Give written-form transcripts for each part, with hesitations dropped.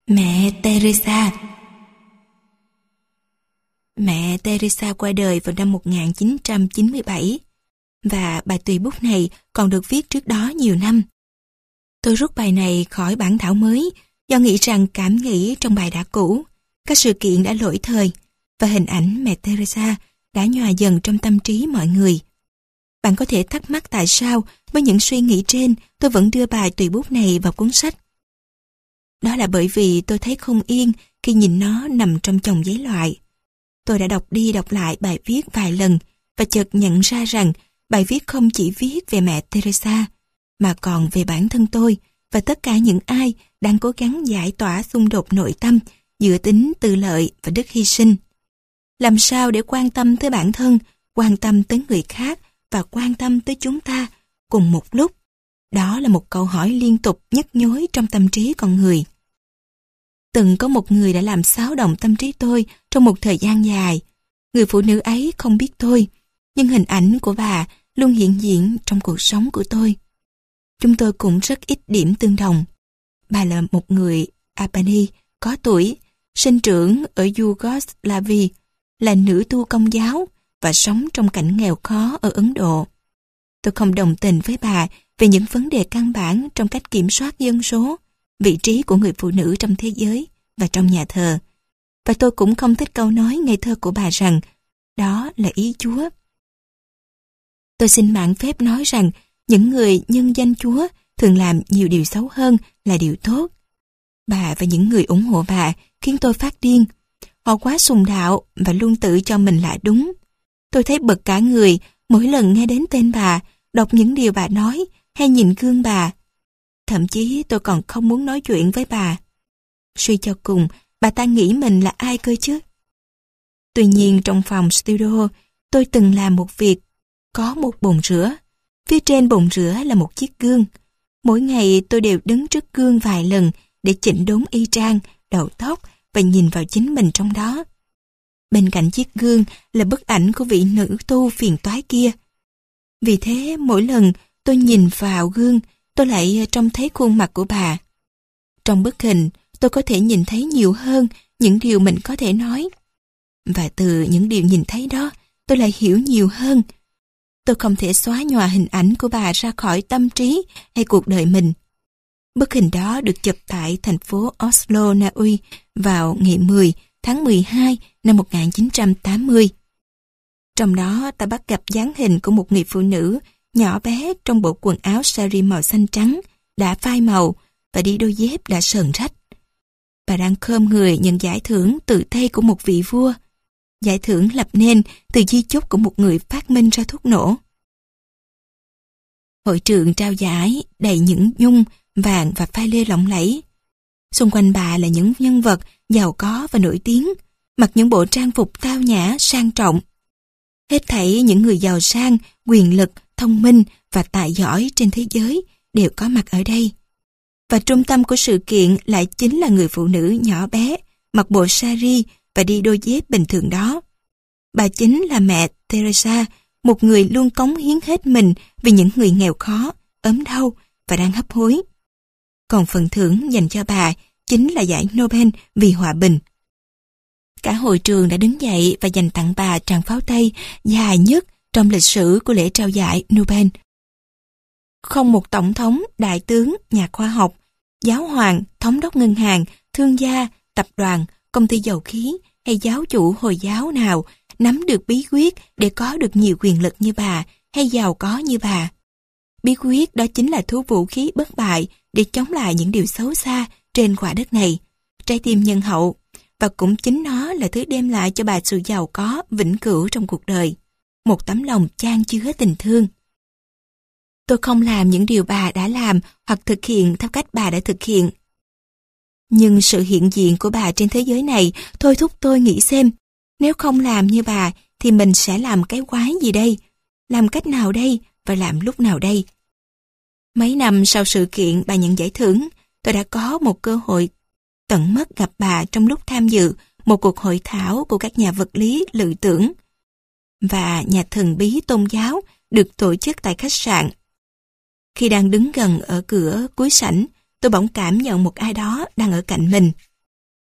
Mẹ Teresa. Mẹ Teresa qua đời vào năm 1997 và bài tùy bút này còn được viết trước đó nhiều năm. Tôi rút bài này khỏi bản thảo mới do nghĩ rằng cảm nghĩ trong bài đã cũ, các sự kiện đã lỗi thời và hình ảnh mẹ Teresa đã nhòa dần trong tâm trí mọi người. Bạn có thể thắc mắc tại sao với những suy nghĩ trên tôi vẫn đưa bài tùy bút này vào cuốn sách. Đó là bởi vì tôi thấy không yên khi nhìn nó nằm trong chồng giấy loại. Tôi đã đọc đi đọc lại bài viết vài lần và chợt nhận ra rằng bài viết không chỉ viết về mẹ Teresa mà còn về bản thân tôi và tất cả những ai đang cố gắng giải tỏa xung đột nội tâm giữa tính tư lợi và đức hy sinh. Làm sao để quan tâm tới bản thân, quan tâm tới người khác và quan tâm tới chúng ta cùng một lúc? Đó là một câu hỏi liên tục nhức nhối trong tâm trí con người. Từng có một người đã làm xáo động tâm trí tôi trong một thời gian dài. Người phụ nữ ấy không biết tôi, nhưng hình ảnh của bà luôn hiện diện trong cuộc sống của tôi. Chúng tôi cũng rất ít điểm tương đồng. Bà là một người Albany, có tuổi, sinh trưởng ở Yugoslavia, là nữ tu công giáo và sống trong cảnh nghèo khó ở Ấn Độ. Tôi không đồng tình với bà về những vấn đề căn bản trong cách kiểm soát dân số, vị trí của người phụ nữ trong thế giới và trong nhà thờ. Và tôi cũng không thích câu nói ngây thơ của bà rằng đó là ý Chúa. Tôi xin mạn phép nói rằng những người nhân danh Chúa thường làm nhiều điều xấu hơn là điều tốt. Bà và những người ủng hộ bà khiến tôi phát điên. Họ quá sùng đạo và luôn tự cho mình là đúng. Tôi thấy bực cả người mỗi lần nghe đến tên bà, đọc những điều bà nói hay nhìn gương bà. Thậm chí tôi còn không muốn nói chuyện với bà. Suy cho cùng, bà ta nghĩ mình là ai cơ chứ? Tuy nhiên trong phòng studio, tôi từng làm một việc. Có một bồn rửa. Phía trên bồn rửa là một chiếc gương. Mỗi ngày tôi đều đứng trước gương vài lần để chỉnh đốn y trang, đầu tóc và nhìn vào chính mình trong đó. Bên cạnh chiếc gương là bức ảnh của vị nữ tu phiền toái kia. Vì thế mỗi lần tôi nhìn vào gương, tôi lại trông thấy khuôn mặt của bà. Trong bức hình, tôi có thể nhìn thấy nhiều hơn những điều mình có thể nói. Và từ những điều nhìn thấy đó, tôi lại hiểu nhiều hơn. Tôi không thể xóa nhòa hình ảnh của bà ra khỏi tâm trí hay cuộc đời mình. Bức hình đó được chụp tại thành phố Oslo, Na Uy vào ngày 10 tháng 12 năm 1980. Trong đó ta bắt gặp dáng hình của một người phụ nữ nhỏ bé trong bộ quần áo sari màu xanh trắng, đã phai màu và đi đôi dép đã sờn rách. Bà đang khom người nhận giải thưởng từ tay của một vị vua. Giải thưởng lập nên từ di chúc của một người phát minh ra thuốc nổ. Hội trường trao giải đầy những nhung, vàng và pha lê lộng lẫy. Xung quanh bà là những nhân vật giàu có và nổi tiếng, mặc những bộ trang phục tao nhã, sang trọng. Hết thảy những người giàu sang, quyền lực, thông minh và tài giỏi trên thế giới đều có mặt ở đây. Và trung tâm của sự kiện lại chính là người phụ nữ nhỏ bé, mặc bộ sari và đi đôi dép bình thường đó. Bà chính là mẹ Teresa, một người luôn cống hiến hết mình vì những người nghèo khó, ốm đau và đang hấp hối. Còn phần thưởng dành cho bà chính là giải Nobel vì hòa bình. Cả hội trường đã đứng dậy và dành tặng bà tràng pháo tay dài nhất trong lịch sử của lễ trao giải Nobel. Không một tổng thống, đại tướng, nhà khoa học, giáo hoàng, thống đốc ngân hàng, thương gia, tập đoàn, công ty dầu khí hay giáo chủ Hồi giáo nào nắm được bí quyết để có được nhiều quyền lực như bà hay giàu có như bà. Bí quyết đó chính là thu vũ khí bất bại để chống lại những điều xấu xa trên quả đất này, trái tim nhân hậu, và cũng chính nó là thứ đem lại cho bà sự giàu có vĩnh cửu trong cuộc đời, một tấm lòng chan chứa tình thương. Tôi không làm những điều bà đã làm hoặc thực hiện theo cách bà đã thực hiện. Nhưng sự hiện diện của bà trên thế giới này thôi thúc tôi nghĩ xem, nếu không làm như bà thì mình sẽ làm cái quái gì đây? Làm cách nào đây? Và làm lúc nào đây? Mấy năm sau sự kiện bà nhận giải thưởng, tôi đã có một cơ hội tận mắt gặp bà trong lúc tham dự một cuộc hội thảo của các nhà vật lý lự tưởng và nhà thần bí tôn giáo được tổ chức tại khách sạn. Khi đang đứng gần ở cửa cuối sảnh, tôi bỗng cảm nhận một ai đó đang ở cạnh mình.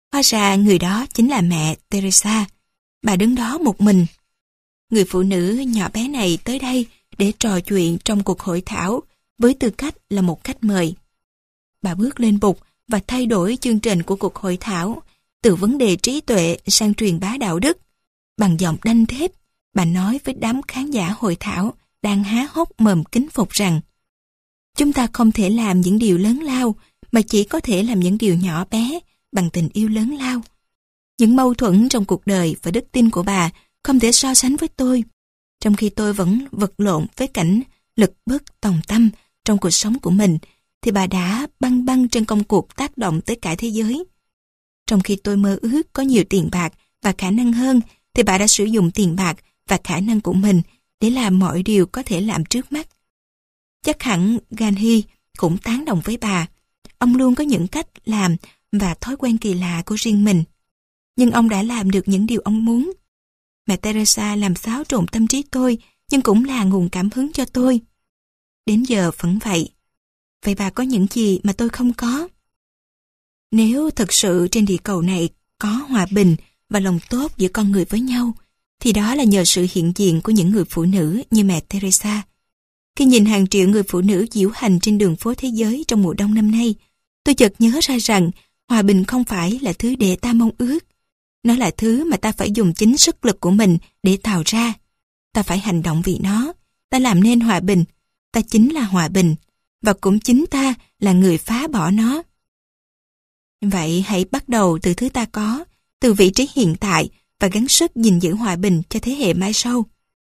Hóa ra người đó chính là mẹ Teresa. Bà đứng đó một mình. Người phụ nữ nhỏ bé này tới đây để trò chuyện trong cuộc hội thảo với tư cách là một khách mời. Bà bước lên bục và thay đổi chương trình của cuộc hội thảo từ vấn đề trí tuệ sang truyền bá đạo đức. Bằng giọng đanh thép, bà nói với đám khán giả hội thảo đang há hốc mồm kính phục rằng chúng ta không thể làm những điều lớn lao mà chỉ có thể làm những điều nhỏ bé bằng tình yêu lớn lao. Những mâu thuẫn trong cuộc đời và đức tin của bà không thể so sánh với tôi, trong khi tôi vẫn vật lộn với cảnh lực bất tòng tâm trong cuộc sống của mình, thì bà đã băng băng trên công cuộc tác động tới cả thế giới. Trong khi tôi mơ ước có nhiều tiền bạc và khả năng hơn, thì bà đã sử dụng tiền bạc và khả năng của mình để làm mọi điều có thể làm trước mắt. Chắc hẳn Gandhi cũng tán đồng với bà. Ông luôn có những cách làm và thói quen kỳ lạ của riêng mình. Nhưng ông đã làm được những điều ông muốn. Mẹ Teresa làm xáo trộn tâm trí tôi, nhưng cũng là nguồn cảm hứng cho tôi. Đến giờ vẫn vậy. Vậy bà có những gì mà tôi không có? Nếu thực sự trên địa cầu này có hòa bình và lòng tốt giữa con người với nhau, thì đó là nhờ sự hiện diện của những người phụ nữ như mẹ Teresa. Khi nhìn hàng triệu người phụ nữ diễu hành trên đường phố thế giới trong mùa đông năm nay, tôi chợt nhớ ra rằng hòa bình không phải là thứ để ta mong ước. Nó là thứ mà ta phải dùng chính sức lực của mình để tạo ra. Ta phải hành động vì nó. Ta làm nên hòa bình. Ta chính là hòa bình. Và cũng chính ta là người phá bỏ nó. Vậy hãy bắt đầu từ thứ ta có, từ vị trí hiện tại và gắng sức gìn giữ hòa bình cho thế hệ mai sau.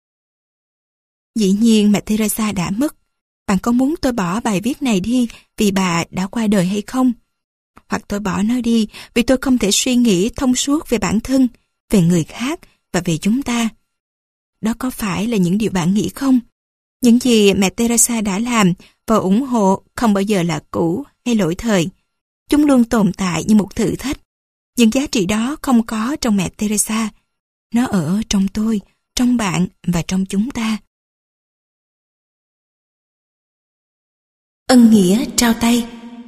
Dĩ nhiên mẹ Teresa đã mất. Bạn có muốn tôi bỏ bài viết này đi vì bà đã qua đời hay không? Hoặc tôi bỏ nó đi vì tôi không thể suy nghĩ thông suốt về bản thân, về người khác và về chúng ta. Đó có phải là những điều bạn nghĩ không? Những gì mẹ Teresa đã làm và ủng hộ không bao giờ là cũ hay lỗi thời. Chúng luôn tồn tại như một thử thách. Những giá trị đó không có trong mẹ Teresa. Nó ở trong tôi, trong bạn và trong chúng ta. Ân nghĩa trao tay.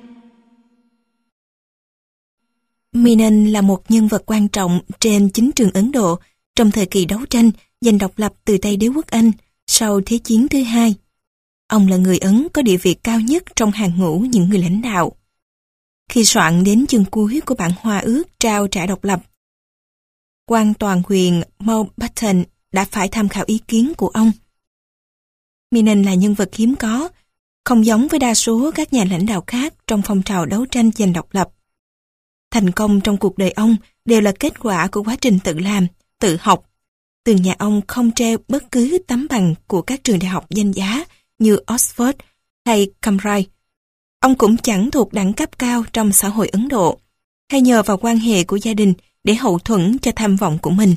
Menon là một nhân vật quan trọng trên chính trường Ấn Độ trong thời kỳ đấu tranh giành độc lập từ tay đế quốc Anh sau Thế chiến thứ hai. Ông là người Ấn có địa vị cao nhất trong hàng ngũ những người lãnh đạo. Khi soạn đến chương cuối của bản hòa ước trao trả độc lập, quan toàn quyền Mountbatten đã phải tham khảo ý kiến của ông. Menon là nhân vật hiếm có, không giống với đa số các nhà lãnh đạo khác trong phong trào đấu tranh giành độc lập. Thành công trong cuộc đời ông đều là kết quả của quá trình tự làm, tự học. Tường nhà ông không treo bất cứ tấm bằng của các trường đại học danh giá như Oxford hay Cambridge. Ông cũng chẳng thuộc đẳng cấp cao trong xã hội Ấn Độ, hay nhờ vào quan hệ của gia đình để hậu thuẫn cho tham vọng của mình.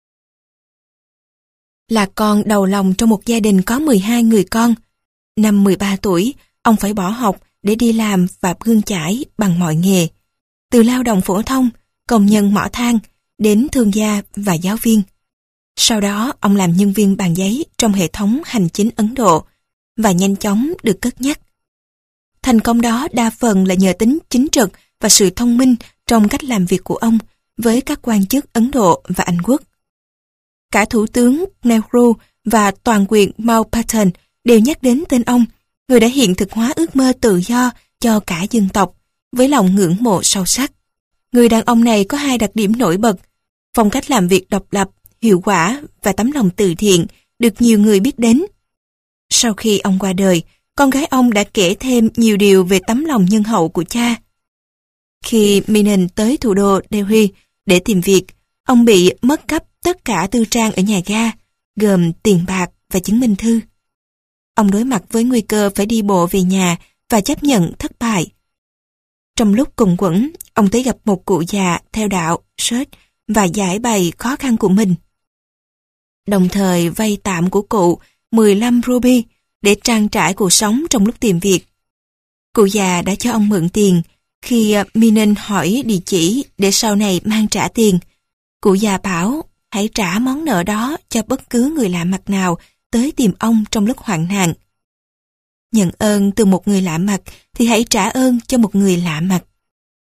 Là con đầu lòng trong một gia đình có 12 người con, năm 13 tuổi, ông phải bỏ học để đi làm và bươn chải bằng mọi nghề. Từ lao động phổ thông, công nhân mỏ than, đến thương gia và giáo viên. Sau đó, ông làm nhân viên bàn giấy trong hệ thống hành chính Ấn Độ và nhanh chóng được cất nhắc. Thành công đó đa phần là nhờ tính chính trực và sự thông minh trong cách làm việc của ông với các quan chức Ấn Độ và Anh Quốc. Cả Thủ tướng Nehru và toàn quyền Mountbatten đều nhắc đến tên ông, người đã hiện thực hóa ước mơ tự do cho cả dân tộc, với lòng ngưỡng mộ sâu sắc. Người đàn ông này có hai đặc điểm nổi bật: phong cách làm việc độc lập, hiệu quả và tấm lòng từ thiện được nhiều người biết đến. Sau khi ông qua đời, con gái ông đã kể thêm nhiều điều về tấm lòng nhân hậu của cha. Khi Menon tới thủ đô Delhi để tìm việc, ông bị mất cắp tất cả tư trang ở nhà ga, gồm tiền bạc và chứng minh thư. Ông đối mặt với nguy cơ phải đi bộ về nhà và chấp nhận thất bại. Trong lúc cùng quẫn, ông tới gặp một cụ già theo đạo Sikh và giải bày khó khăn của mình. Đồng thời vay tạm của cụ 15 ruby để trang trải cuộc sống trong lúc tìm việc. Cụ già đã cho ông mượn tiền. Khi Menon hỏi địa chỉ để sau này mang trả tiền, cụ già bảo hãy trả món nợ đó cho bất cứ người lạ mặt nào tới tìm ông trong lúc hoạn nạn. Nhận ơn từ một người lạ mặt thì hãy trả ơn cho một người lạ mặt.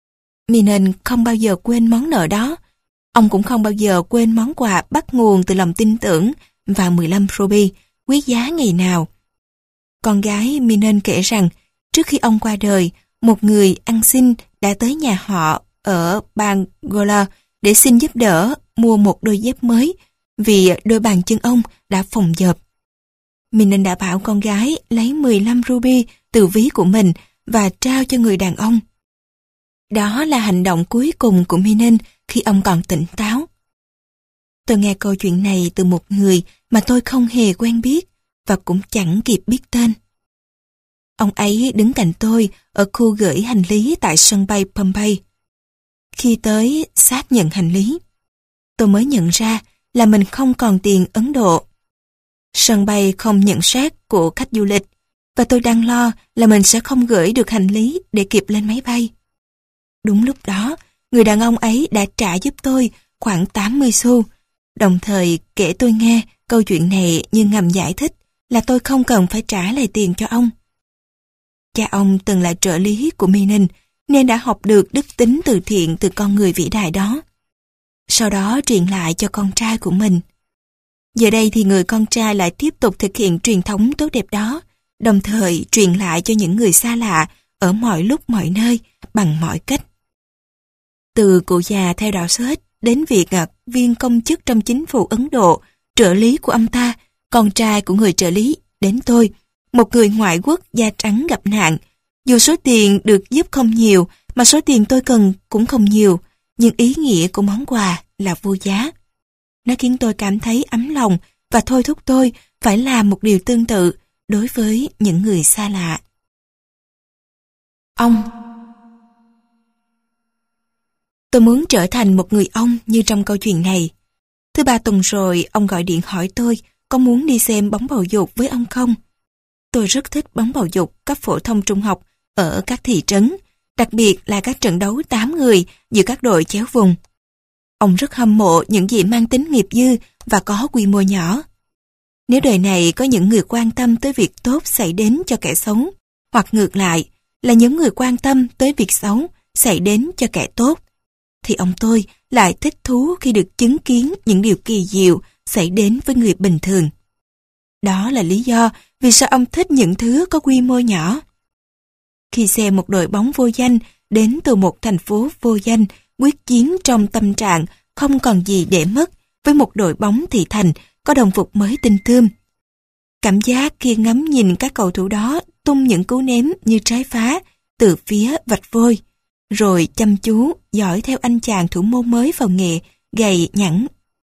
Minen không bao giờ quên món nợ đó. Ông cũng không bao giờ quên món quà bắt nguồn từ lòng tin tưởng và 15 ruby quý giá ngày nào. Con gái Minen kể rằng trước khi ông qua đời, một người ăn xin đã tới nhà họ ở Bangalore để xin giúp đỡ mua một đôi dép mới vì đôi bàn chân ông đã phồng dợp. Minen đã bảo con gái lấy 15 ruby từ ví của mình và trao cho người đàn ông. Đó là hành động cuối cùng của Minen khi ông còn tỉnh táo. Tôi nghe câu chuyện này từ một người mà tôi không hề quen biết và cũng chẳng kịp biết tên. Ông ấy đứng cạnh tôi ở khu gửi hành lý tại sân bay Bombay. Khi tới xác nhận hành lý, tôi mới nhận ra là mình không còn tiền Ấn Độ. Sân bay không nhận xác của khách du lịch và tôi đang lo là mình sẽ không gửi được hành lý để kịp lên máy bay. Đúng lúc đó, người đàn ông ấy đã trả giúp tôi khoảng 80 xu, đồng thời kể tôi nghe câu chuyện này như ngầm giải thích là tôi không cần phải trả lại tiền cho ông. Cha ông từng là trợ lý của Minen nên đã học được đức tính từ thiện từ con người vĩ đại đó. Sau đó truyền lại cho con trai của mình. Giờ đây thì người con trai lại tiếp tục thực hiện truyền thống tốt đẹp đó, đồng thời truyền lại cho những người xa lạ ở mọi lúc mọi nơi bằng mọi cách. Từ cụ già theo đạo Sết đến việc viên công chức trong chính phủ Ấn Độ, trợ lý của ông ta, con trai của người trợ lý, đến tôi, một người ngoại quốc da trắng gặp nạn. Dù số tiền được giúp không nhiều, mà số tiền tôi cần cũng không nhiều, nhưng ý nghĩa của món quà là vô giá. Nó khiến tôi cảm thấy ấm lòng và thôi thúc tôi phải làm một điều tương tự đối với những người xa lạ. Ông. Tôi muốn trở thành một người ông như trong câu chuyện này. Thứ 3 tuần rồi, ông gọi điện hỏi tôi có muốn đi xem bóng bầu dục với ông không. Tôi rất thích bóng bầu dục cấp phổ thông trung học ở các thị trấn, đặc biệt là các trận đấu 8 người giữa các đội chéo vùng. Ông rất hâm mộ những gì mang tính nghiệp dư và có quy mô nhỏ. Nếu đời này có những người quan tâm tới việc tốt xảy đến cho kẻ xấu, hoặc ngược lại là những người quan tâm tới việc xấu xảy đến cho kẻ tốt, thì ông tôi lại thích thú khi được chứng kiến những điều kỳ diệu xảy đến với người bình thường. Đó là lý do vì sao ông thích những thứ có quy mô nhỏ. Khi xem một đội bóng vô danh đến từ một thành phố vô danh quyết chiến trong tâm trạng không còn gì để mất với một đội bóng thị thành có đồng phục mới tinh tươm. Cảm giác khi ngắm nhìn các cầu thủ đó tung những cú ném như trái phá từ phía vạch vôi, rồi chăm chú dõi theo anh chàng thủ môn mới vào nghề gầy nhẵn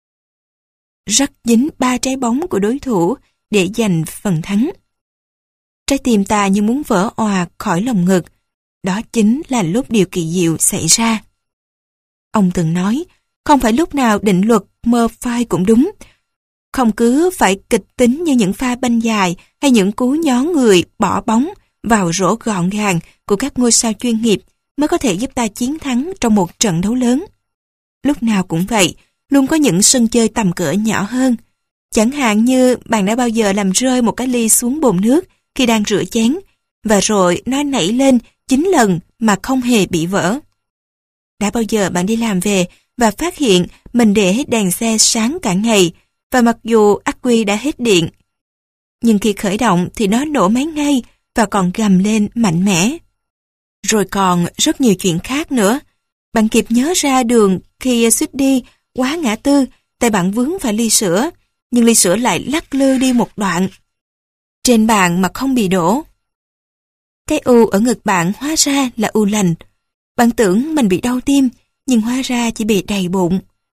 rắc dính 3 trái bóng của đối thủ để giành phần thắng. Trái tim ta như muốn vỡ òa khỏi lồng ngực. Đó chính là lúc điều kỳ diệu xảy ra. Ông từng nói, không phải lúc nào định luật Murphy cũng đúng. Không cứ phải kịch tính như những pha banh dài hay những cú nhón người bỏ bóng vào rổ gọn gàng của các ngôi sao chuyên nghiệp mới có thể giúp ta chiến thắng trong một trận đấu lớn. Lúc nào cũng vậy, luôn có những sân chơi tầm cỡ nhỏ hơn. Chẳng hạn như bạn đã bao giờ làm rơi một cái ly xuống bồn nước khi đang rửa chén, và rồi nó nảy lên 9 lần mà không hề bị vỡ. Đã bao giờ bạn đi làm về và phát hiện mình để đèn xe sáng cả ngày, và mặc dù ắc quy đã hết điện, nhưng khi khởi động thì nó nổ máy ngay và còn gầm lên mạnh mẽ. Rồi còn rất nhiều chuyện khác nữa. Bạn kịp nhớ ra đường khi suýt đi quá ngã tư, tay bạn vướng phải ly sữa, nhưng ly sữa lại lắc lư đi một đoạn trên bàn mà không bị đổ. Cái u ở ngực bạn hóa ra là u lành. Bạn tưởng mình bị đau tim, nhưng hóa ra chỉ bị đầy bụng.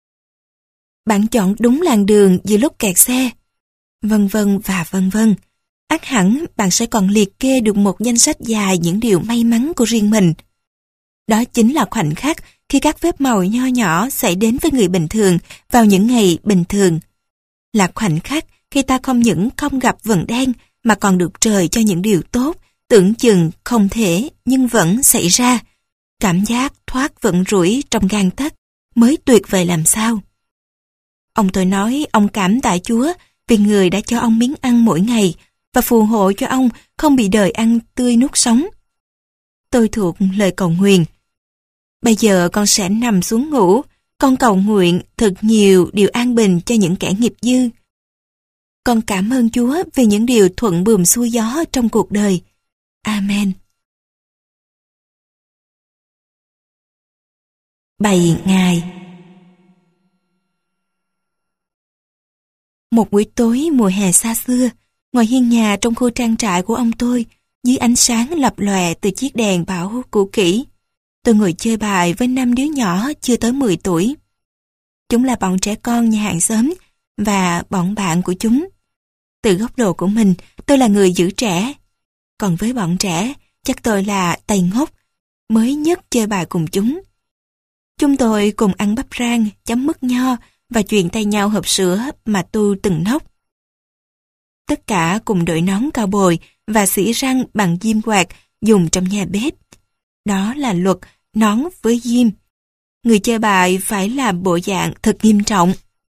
Bạn chọn đúng làn đường giữa lúc kẹt xe, vân vân và vân vân. Ắt hẳn bạn sẽ còn liệt kê được một danh sách dài những điều may mắn của riêng mình. Đó chính là khoảnh khắc khi các phép màu nho nhỏ xảy đến với người bình thường vào những ngày bình thường. Là khoảnh khắc khi ta không những không gặp vận đen mà còn được trời cho những điều tốt, tưởng chừng không thể nhưng vẫn xảy ra. Cảm giác thoát vận rủi trong gang tấc mới tuyệt vời làm sao. Ông tôi nói ông cảm tạ Chúa vì người đã cho ông miếng ăn mỗi ngày và phù hộ cho ông không bị đời ăn tươi nuốt sống. Tôi thuộc lời cầu nguyền. Bây giờ con sẽ nằm xuống ngủ. Con cầu nguyện thật nhiều điều an bình cho những kẻ nghiệp dư. Con cảm ơn Chúa vì những điều thuận buồm xuôi gió trong cuộc đời. Amen. Bày ngày. Một buổi tối mùa hè xa xưa, ngoài hiên nhà trong khu trang trại của ông tôi, dưới ánh sáng lập lòe từ chiếc đèn bảo cũ kỹ, tôi ngồi chơi bài với 5 đứa nhỏ chưa tới 10 tuổi. Chúng là bọn trẻ con nhà hàng xóm và bọn bạn của chúng. Từ góc độ của mình, tôi là người giữ trẻ. Còn với bọn trẻ, chắc tôi là tay ngốc, mới nhất chơi bài cùng chúng. Chúng tôi cùng ăn bắp rang, chấm mứt nho và chuyền tay nhau hộp sữa mà tu từng nốc. Tất cả cùng đội nón cao bồi và xỉ răng bằng diêm quạt dùng trong nhà bếp. Đó là luật nón với diêm. Người chơi bài phải làm bộ dạng thật nghiêm trọng.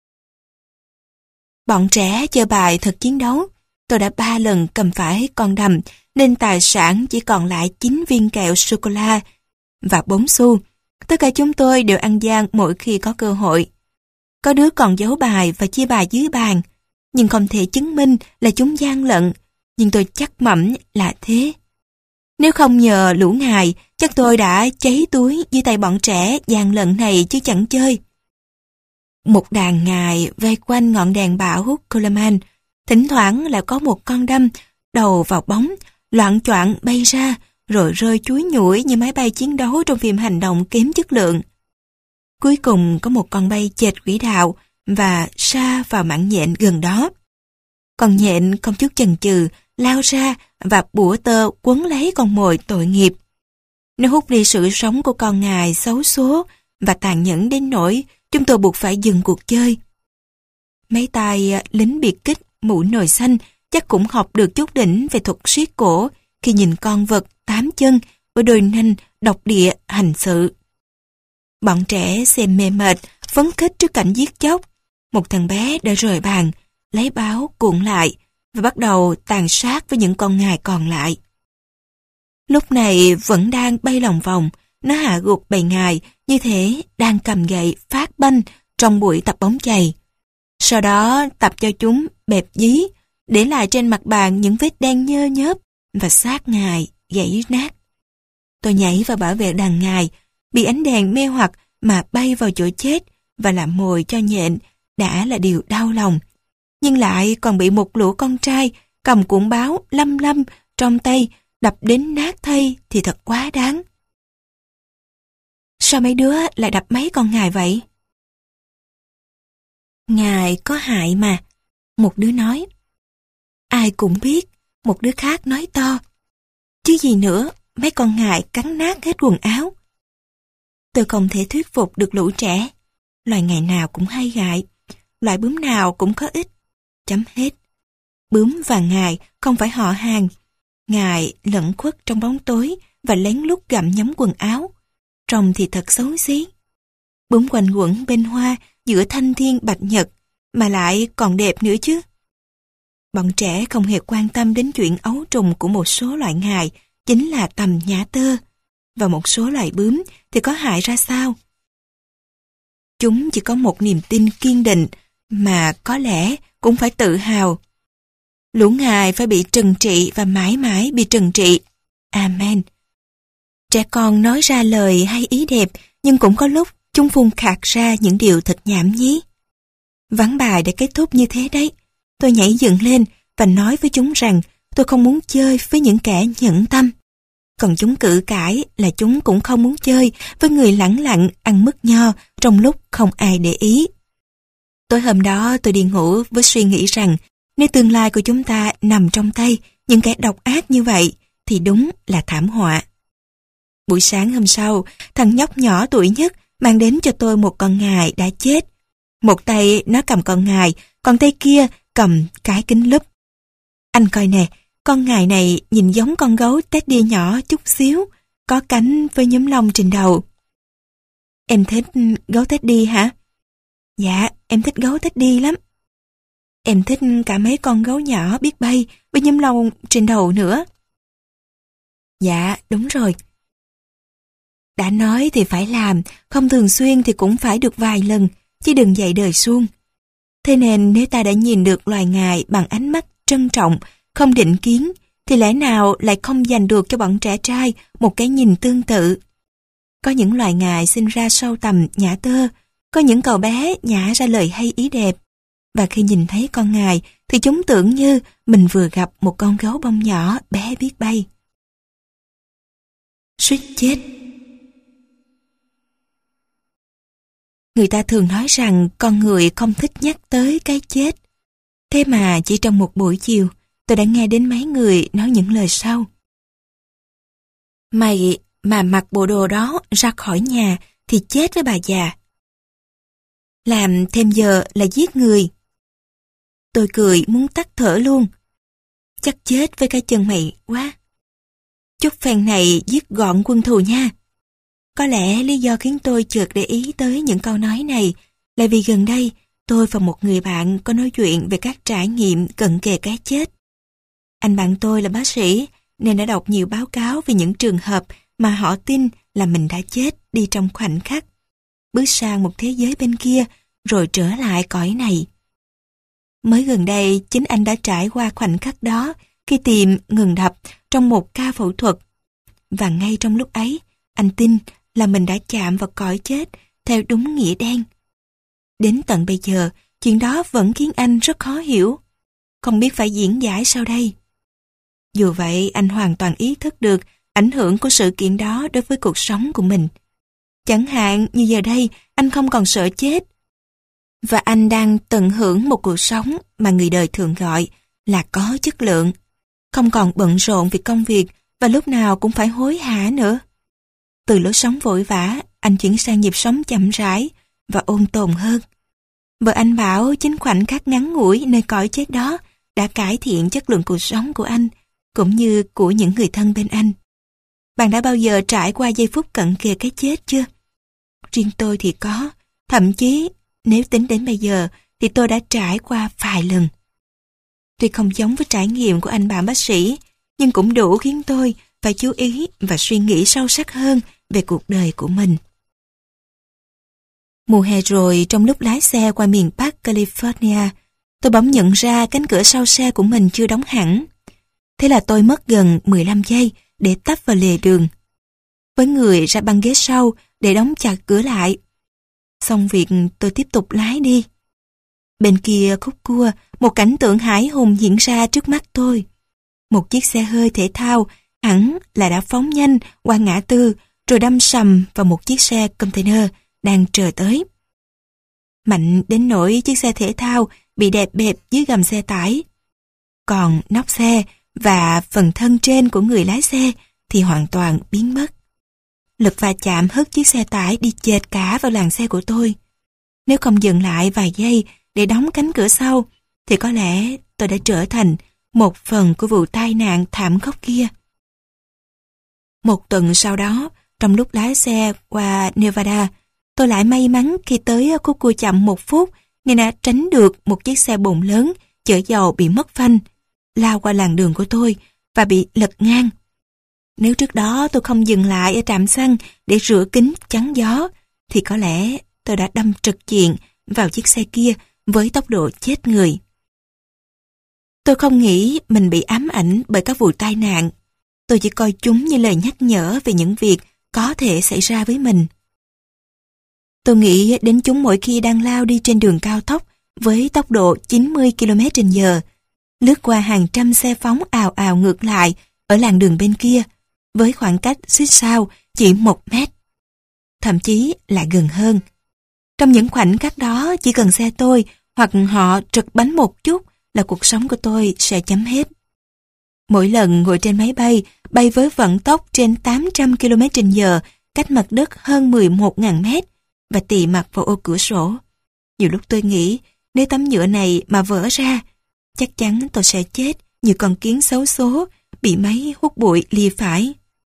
Bọn trẻ chơi bài thật chiến đấu. Tôi đã 3 lần cầm phải con đầm, nên tài sản chỉ còn lại 9 viên kẹo sô-cô-la và 4 xu. Tất cả chúng tôi đều ăn gian mỗi khi có cơ hội. Có đứa còn giấu bài và chia bài dưới bàn, nhưng không thể chứng minh là chúng gian lận, nhưng tôi chắc mẩm là thế. Nếu không nhờ lũ ngài, chắc tôi đã cháy túi dưới tay bọn trẻ gian lận này chứ chẳng chơi. Một đàn ngài vây quanh ngọn đèn bão Coleman, thỉnh thoảng lại có một con đâm đầu vào bóng, loạng choạng bay ra, rồi rơi chúi nhủi như máy bay chiến đấu trong phim hành động kém chất lượng. Cuối cùng có một con bay chệch quỹ đạo và sa vào mảng nhện gần đó. Con nhện không chút chần chừ lao ra và bủa tơ quấn lấy con mồi tội nghiệp. Nó hút đi sự sống của con ngài xấu số và tàn nhẫn đến nỗi chúng tôi buộc phải dừng cuộc chơi. Mấy tay lính biệt kích mũ nồi xanh chắc cũng học được chút đỉnh về thuật siết cổ khi nhìn con vật 8 chân với đôi nanh độc địa hành sự. Bọn trẻ xem mê mệt, phấn khích trước cảnh giết chóc. Một thằng bé đã rời bàn, lấy báo cuộn lại và bắt đầu tàn sát với những con ngài còn lại. Lúc này vẫn đang bay lòng vòng, nó hạ gục bầy ngài như thể đang cầm gậy phát banh trong buổi tập bóng chày. Sau đó tập cho chúng bẹp dí, để lại trên mặt bàn những vết đen nhơ nhớp và xác ngài gãy nát. Tôi nhảy vào bảo vệ đàn ngài, bị ánh đèn mê hoặc mà bay vào chỗ chết và làm mồi cho nhện đã là điều đau lòng. Nhưng lại còn bị một lũ con trai cầm cuộn báo lăm lăm trong tay đập đến nát thây thì thật quá đáng. Sao mấy đứa lại đập mấy con ngài vậy? Ngài có hại mà, một đứa nói. Ai cũng biết, một đứa khác nói to. Chứ gì nữa, mấy con ngài cắn nát hết quần áo. Tôi không thể thuyết phục được lũ trẻ. Loài ngài nào cũng hay gại, loại bướm nào cũng có ích. Chấm hết. Bướm và ngài không phải họ hàng. Ngài lẩn khuất trong bóng tối và lén lút gặm nhấm quần áo. Trông thì thật xấu xí. Bướm quanh quẩn bên hoa giữa thanh thiên bạch nhật, mà lại còn đẹp nữa chứ. Bọn trẻ không hề quan tâm đến chuyện ấu trùng của một số loại ngài, chính là tầm nhã tơ, và một số loài bướm thì có hại ra sao. Chúng chỉ có một niềm tin kiên định, mà có lẽ cũng phải tự hào. Lũ ngài phải bị trừng trị và mãi mãi bị trừng trị. Amen. Trẻ con nói ra lời hay ý đẹp, nhưng cũng có lúc chúng phun khạc ra những điều thật nhảm nhí. Ván bài đã kết thúc như thế đấy. Tôi nhảy dựng lên và nói với chúng rằng tôi không muốn chơi với những kẻ nhẫn tâm. Còn chúng cự cãi là chúng cũng không muốn chơi với người lẳng lặng ăn mứt nho trong lúc không ai để ý. Tối hôm đó tôi đi ngủ với suy nghĩ rằng nếu tương lai của chúng ta nằm trong tay những kẻ độc ác như vậy thì đúng là thảm họa. Buổi sáng hôm sau, thằng nhóc nhỏ tuổi nhất mang đến cho tôi một con ngài đã chết. Một tay nó cầm con ngài, còn tay kia cầm cái kính lúp. Anh coi nè, con ngài này nhìn giống con gấu Teddy nhỏ chút xíu, có cánh với nhóm lông trên đầu. Em thích gấu Teddy hả? Dạ, em thích gấu Teddy lắm. Em thích cả mấy con gấu nhỏ biết bay với nhóm lông trên đầu nữa. Dạ, đúng rồi. Đã nói thì phải làm, không thường xuyên thì cũng phải được vài lần, chứ đừng dạy đời suông. Thế nên nếu ta đã nhìn được loài ngài bằng ánh mắt trân trọng, không định kiến, thì lẽ nào lại không dành được cho bọn trẻ trai một cái nhìn tương tự. Có những loài ngài sinh ra sâu tầm nhã tơ, có những cậu bé nhả ra lời hay ý đẹp. Và khi nhìn thấy con ngài thì chúng tưởng như mình vừa gặp một con gấu bông nhỏ bé biết bay. Suýt chết. Người ta thường nói rằng con người không thích nhắc tới cái chết. Thế mà chỉ trong một buổi chiều, tôi đã nghe đến mấy người nói những lời sau. Mày mà mặc bộ đồ đó ra khỏi nhà thì chết với bà già. Làm thêm giờ là giết người. Tôi cười muốn tắt thở luôn. Chắc chết với cái chân mày quá. Chút phen này giết gọn quân thù nha. Có lẽ lý do khiến tôi chợt để ý tới những câu nói này là vì gần đây tôi và một người bạn có nói chuyện về các trải nghiệm cận kề cái chết. Anh bạn tôi là bác sĩ nên đã đọc nhiều báo cáo về những trường hợp mà họ tin là mình đã chết đi trong khoảnh khắc, bước sang một thế giới bên kia rồi trở lại cõi này. Mới gần đây chính anh đã trải qua khoảnh khắc đó khi tim ngừng đập trong một ca phẫu thuật. Và ngay trong lúc ấy, anh tin là mình đã chạm vào cõi chết theo đúng nghĩa đen. Đến tận bây giờ, chuyện đó vẫn khiến anh rất khó hiểu. Không biết phải diễn giải sao đây. Dù vậy, anh hoàn toàn ý thức được ảnh hưởng của sự kiện đó đối với cuộc sống của mình. Chẳng hạn như giờ đây, anh không còn sợ chết. Và anh đang tận hưởng một cuộc sống mà người đời thường gọi là có chất lượng. Không còn bận rộn vì công việc và lúc nào cũng phải hối hả nữa. Từ lối sống vội vã, anh chuyển sang nhịp sống chậm rãi và ôn tồn hơn. Vợ anh bảo chính khoảnh khắc ngắn ngủi nơi cõi chết đó đã cải thiện chất lượng cuộc sống của anh, cũng như của những người thân bên anh. Bạn đã bao giờ trải qua giây phút cận kề cái chết chưa? Riêng tôi thì có, thậm chí nếu tính đến bây giờ thì tôi đã trải qua vài lần. Tuy không giống với trải nghiệm của anh bạn bác sĩ, nhưng cũng đủ khiến tôi phải chú ý và suy nghĩ sâu sắc hơn về cuộc đời của mình. Mùa hè rồi, trong lúc lái xe qua miền Bắc California, tôi bỗng nhận ra cánh cửa sau xe của mình chưa đóng hẳn. Thế là tôi mất gần 15 giây để tấp vào lề đường. Với người ra băng ghế sau để đóng chặt cửa lại. Xong việc tôi tiếp tục lái đi. Bên kia khúc cua, một cảnh tượng hãi hùng diễn ra trước mắt tôi. Một chiếc xe hơi thể thao hẳn là đã phóng nhanh qua ngã tư rồi đâm sầm vào một chiếc xe container đang chờ tới. Mạnh đến nỗi chiếc xe thể thao bị đè bẹp dưới gầm xe tải. Còn nóc xe và phần thân trên của người lái xe thì hoàn toàn biến mất. Lực va chạm hất chiếc xe tải đi chệch cả vào làn xe của tôi. Nếu không dừng lại vài giây để đóng cánh cửa sau, thì có lẽ tôi đã trở thành một phần của vụ tai nạn thảm khốc kia. Một tuần sau đó, trong lúc lái xe qua Nevada, tôi lại may mắn khi tới khúc cua chậm 1 phút nên đã tránh được một chiếc xe bồn lớn chở dầu bị mất phanh, lao qua làn đường của tôi và bị lật ngang. Nếu trước đó tôi không dừng lại ở trạm xăng để rửa kính chắn gió, thì có lẽ tôi đã đâm trực diện vào chiếc xe kia với tốc độ chết người. Tôi không nghĩ mình bị ám ảnh bởi các vụ tai nạn. Tôi chỉ coi chúng như lời nhắc nhở về những việc có thể xảy ra với mình. Tôi nghĩ đến chúng mỗi khi đang lao đi trên đường cao tốc với tốc độ 90 km/h, lướt qua hàng trăm xe phóng ào ào ngược lại ở làn đường bên kia, với khoảng cách suýt sao chỉ 1 mét. Thậm chí là gần hơn. Trong những khoảnh khắc đó, chỉ cần xe tôi hoặc họ trật bánh một chút là cuộc sống của tôi sẽ chấm hết. Mỗi lần ngồi trên máy bay, bay với vận tốc trên 800 km/h, cách mặt đất hơn 11.000 mét và tì mặt vào ô cửa sổ. Nhiều lúc tôi nghĩ, nếu tấm nhựa này mà vỡ ra, chắc chắn tôi sẽ chết như con kiến xấu số, bị máy hút bụi lìa phải.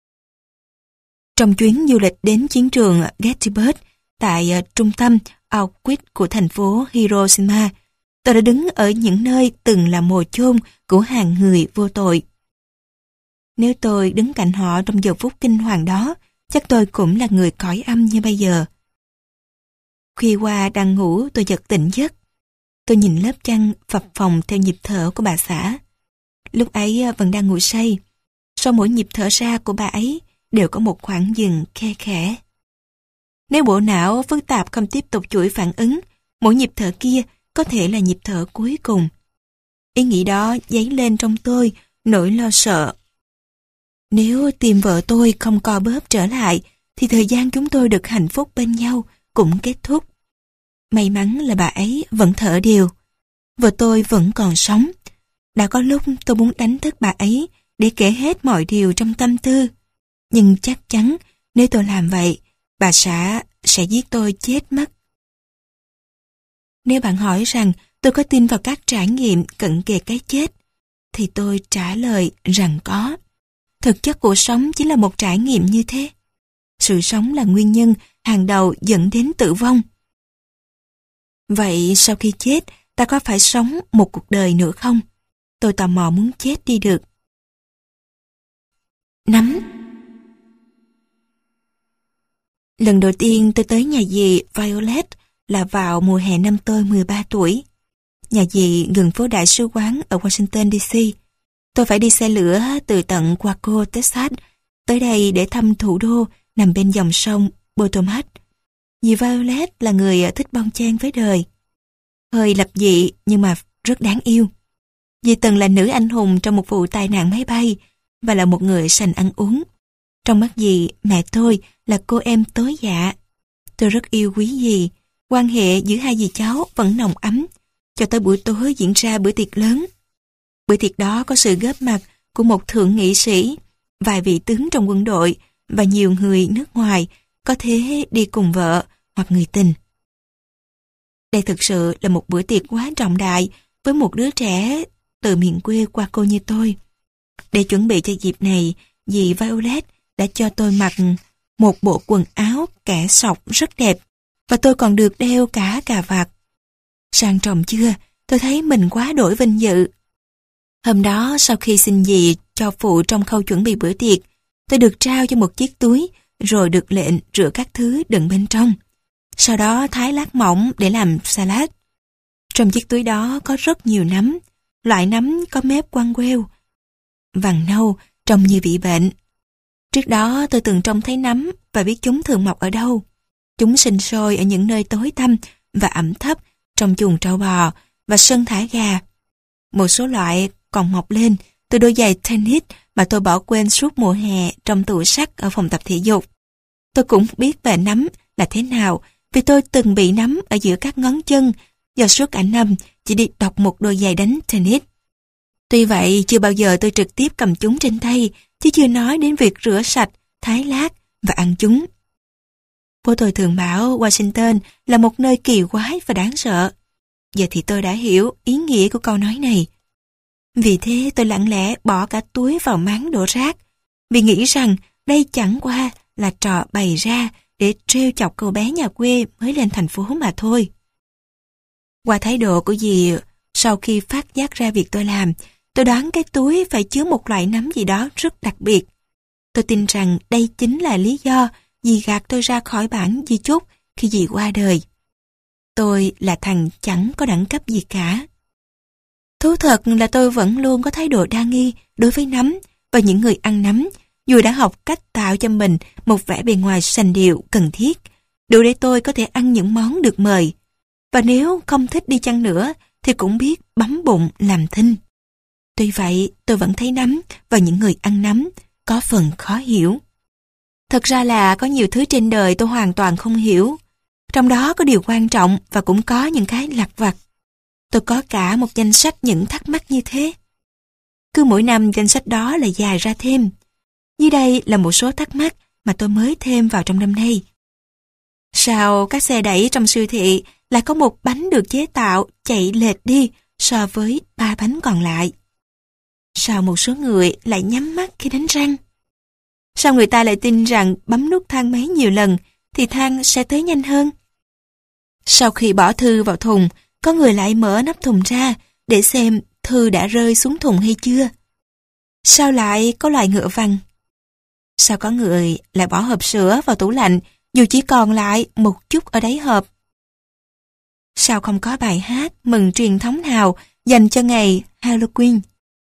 Trong chuyến du lịch đến chiến trường Gettysburg, tại trung tâm Auschwitz của thành phố Hiroshima, tôi đã đứng ở những nơi từng là mồ chôn của hàng người vô tội. Nếu tôi đứng cạnh họ trong giờ phút kinh hoàng đó, chắc tôi cũng là người cõi âm như bây giờ. Khuya qua đang ngủ tôi giật tỉnh giấc. Tôi nhìn lớp chăn phập phồng theo nhịp thở của bà xã. Lúc ấy vẫn đang ngủ say. Sau mỗi nhịp thở ra của bà ấy đều có một khoảng dừng khe khẽ. Nếu bộ não phức tạp không tiếp tục chuỗi phản ứng, mỗi nhịp thở kia có thể là nhịp thở cuối cùng. Ý nghĩ đó dấy lên trong tôi nỗi lo sợ. Nếu tim vợ tôi không co bóp trở lại, thì thời gian chúng tôi được hạnh phúc bên nhau cũng kết thúc. May mắn là bà ấy vẫn thở đều. Vợ tôi vẫn còn sống. Đã có lúc tôi muốn đánh thức bà ấy để kể hết mọi điều trong tâm tư. Nhưng chắc chắn nếu tôi làm vậy, bà xã sẽ giết tôi chết mất. Nếu bạn hỏi rằng tôi có tin vào các trải nghiệm cận kề cái chết, thì tôi trả lời rằng có. Thực chất cuộc sống chính là một trải nghiệm như thế. Sự sống là nguyên nhân hàng đầu dẫn đến tử vong. Vậy sau khi chết, ta có phải sống một cuộc đời nữa không? Tôi tò mò muốn chết đi được. Nắm. Lần đầu tiên tôi tới nhà dì Violet là vào mùa hè năm tôi 13 tuổi. Nhà dì gần phố đại sứ quán ở Washington DC. Tôi phải đi xe lửa từ tận Waco, Texas tới đây để thăm thủ đô nằm bên dòng sông Potomac. Dì Violet là người thích bon chen với đời. Hơi lập dị nhưng mà rất đáng yêu. Dì từng là nữ anh hùng trong một vụ tai nạn máy bay và là một người sành ăn uống. Trong mắt dì, mẹ tôi là cô em tối dạ. Tôi rất yêu quý dì. Quan hệ giữa hai dì cháu vẫn nồng ấm cho tới buổi tối diễn ra bữa tiệc lớn. Bữa tiệc đó có sự góp mặt của một thượng nghị sĩ, vài vị tướng trong quân đội và nhiều người nước ngoài có thể đi cùng vợ hoặc người tình. Đây thực sự là một bữa tiệc quá trọng đại với một đứa trẻ từ miền quê qua cô như tôi. Để chuẩn bị cho dịp này, dì Violet đã cho tôi mặc một bộ quần áo kẻ sọc rất đẹp và tôi còn được đeo cả cà vạt. Sang trọng chưa? Tôi thấy mình quá đổi vinh dự. Hôm đó sau khi xin dì cho phụ trong khâu chuẩn bị bữa tiệc, tôi được trao cho một chiếc túi rồi được lệnh rửa các thứ đựng bên trong. Sau đó thái lát mỏng để làm salad. Trong chiếc túi đó có rất nhiều nấm, loại nấm có mép quăng queo, vàng nâu, trông như bị bệnh. Trước đó tôi từng trông thấy nấm và biết chúng thường mọc ở đâu. Chúng sinh sôi ở những nơi tối tăm và ẩm thấp trong chuồng trâu bò và sân thả gà. Một số loại còn mọc lên từ đôi giày tennis mà tôi bỏ quên suốt mùa hè trong tủ sắt ở phòng tập thể dục. Tôi cũng biết về nấm là thế nào vì tôi từng bị nấm ở giữa các ngón chân do suốt cả năm chỉ đi đọc một đôi giày đánh tennis. Tuy vậy, chưa bao giờ tôi trực tiếp cầm chúng trên tay, chứ chưa nói đến việc rửa sạch, thái lát và ăn chúng. Bố tôi thường bảo Washington là một nơi kỳ quái và đáng sợ. Giờ thì tôi đã hiểu ý nghĩa của câu nói này. Vì thế tôi lặng lẽ bỏ cả túi vào máng đổ rác, vì nghĩ rằng đây chẳng qua là trò bày ra để trêu chọc cậu bé nhà quê mới lên thành phố mà thôi. Qua thái độ của dì sau khi phát giác ra việc tôi làm, tôi đoán cái túi phải chứa một loại nấm gì đó rất đặc biệt. Tôi tin rằng đây chính là lý do dì gạt tôi ra khỏi bản di chúc khi dì qua đời. Tôi là thằng chẳng có đẳng cấp gì cả. Thú thật là tôi vẫn luôn có thái độ đa nghi đối với nấm và những người ăn nấm, dù đã học cách tạo cho mình một vẻ bề ngoài sành điệu cần thiết, đủ để tôi có thể ăn những món được mời. Và nếu không thích đi chăng nữa, thì cũng biết bấm bụng làm thinh. Tuy vậy, tôi vẫn thấy nấm và những người ăn nấm có phần khó hiểu. Thật ra là có nhiều thứ trên đời tôi hoàn toàn không hiểu. Trong đó có điều quan trọng và cũng có những cái lặt vặt. Tôi có cả một danh sách những thắc mắc như thế. Cứ mỗi năm danh sách đó lại dài ra thêm. Dưới đây là một số thắc mắc mà tôi mới thêm vào trong năm nay. Sao các xe đẩy trong siêu thị lại có một bánh được chế tạo chạy lệch đi so với 3 bánh còn lại? Sao một số người lại nhắm mắt khi đánh răng? Sao người ta lại tin rằng bấm nút thang máy nhiều lần thì thang sẽ tới nhanh hơn? Sau khi bỏ thư vào thùng, có người lại mở nắp thùng ra để xem thư đã rơi xuống thùng hay chưa? Sao lại có loài ngựa vằn? Sao có người lại bỏ hộp sữa vào tủ lạnh dù chỉ còn lại một chút ở đáy hộp? Sao không có bài hát mừng truyền thống nào dành cho ngày Halloween?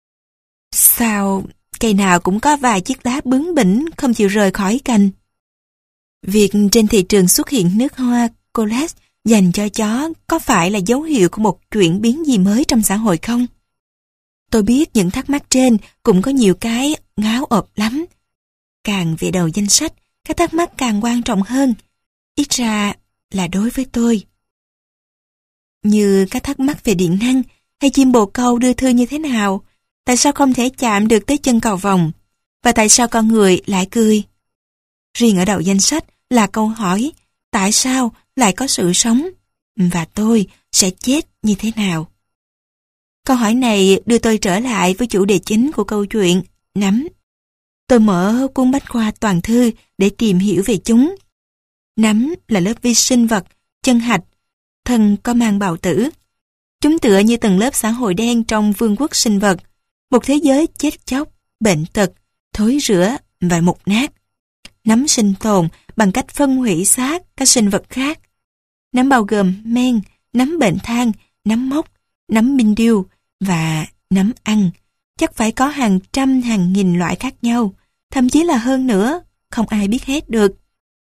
Sao cây nào cũng có vài chiếc lá bướng bỉnh không chịu rời khỏi cành? Việc trên thị trường xuất hiện nước hoa Colette dành cho chó có phải là dấu hiệu của một chuyển biến gì mới trong xã hội không? Tôi biết những thắc mắc trên cũng có nhiều cái ngáo ộp lắm. Càng về đầu danh sách, các thắc mắc càng quan trọng hơn. Ít ra là đối với tôi. Như các thắc mắc về điện năng hay chim bồ câu đưa thư như thế nào? Tại sao không thể chạm được tới chân cầu vồng? Và tại sao con người lại cười? Riêng ở đầu danh sách là câu hỏi tại sao lại có sự sống? Và tôi sẽ chết như thế nào? Câu hỏi này đưa tôi trở lại với chủ đề chính của câu chuyện, nấm. Tôi mở cuốn bách khoa toàn thư để tìm hiểu về chúng. Nấm là lớp vi sinh vật, chân hạch, thân có mang bào tử. Chúng tựa như tầng lớp xã hội đen trong vương quốc sinh vật, một thế giới chết chóc, bệnh tật, thối rữa và mục nát. Nấm sinh tồn bằng cách phân hủy xác các sinh vật khác. Nấm bao gồm men, nấm bệnh than, nấm mốc, nấm minh điêu và nấm ăn. Chắc phải có hàng trăm hàng nghìn loại khác nhau, thậm chí là hơn nữa, không ai biết hết được.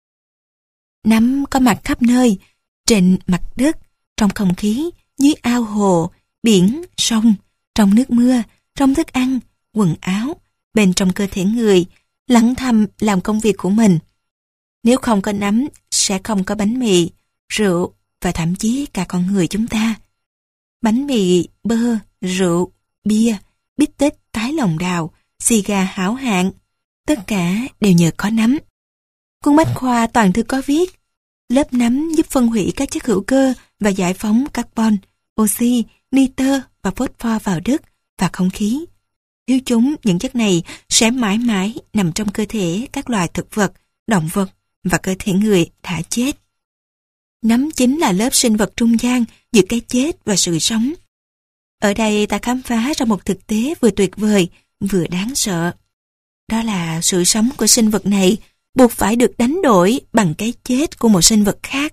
Nấm có mặt khắp nơi, trên mặt đất, trong không khí, dưới ao hồ, biển, sông, trong nước mưa, trong thức ăn, quần áo, bên trong cơ thể người, lặng thầm làm công việc của mình. Nếu không có nấm, sẽ không có bánh mì, rượu và thậm chí cả con người chúng ta. Bánh mì, bơ, rượu, bia, bít tết tái lòng đào, xì gà hảo hạng, tất cả đều nhờ có nấm. Cuốn bách khoa toàn thư có viết, lớp nấm giúp phân hủy các chất hữu cơ và giải phóng carbon, oxy, nitơ và phosphor vào đất và không khí. Thiếu chúng, những chất này sẽ mãi mãi nằm trong cơ thể các loài thực vật, động vật và cơ thể người đã chết. Nấm chính là lớp sinh vật trung gian giữa cái chết và sự sống. Ở đây ta khám phá ra một thực tế vừa tuyệt vời, vừa đáng sợ. Đó là sự sống của sinh vật này buộc phải được đánh đổi bằng cái chết của một sinh vật khác.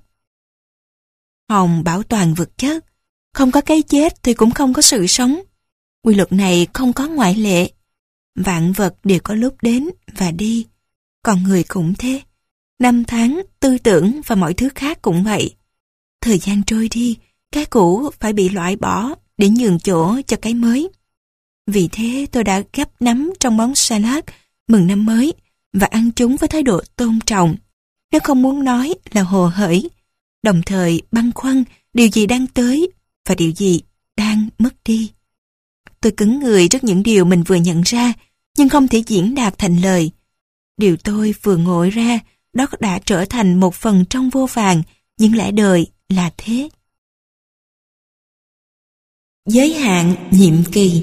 Hòng bảo toàn vật chất, không có cái chết thì cũng không có sự sống. Quy luật này không có ngoại lệ. Vạn vật đều có lúc đến và đi, còn người cũng thế. Năm tháng, tư tưởng và mọi thứ khác cũng vậy. Thời gian trôi đi, cái cũ phải bị loại bỏ để nhường chỗ cho cái mới. Vì thế tôi đã gắp nấm trong món salad mừng năm mới và ăn chúng với thái độ tôn trọng, nếu không muốn nói là hồ hởi, đồng thời băn khoăn điều gì đang tới và điều gì đang mất đi. Tôi cứng người trước những điều mình vừa nhận ra, nhưng không thể diễn đạt thành lời. Điều tôi vừa ngộ ra, đó đã trở thành một phần trong vô vàn, nhưng lẽ đời là thế. Giới hạn nhiệm kỳ.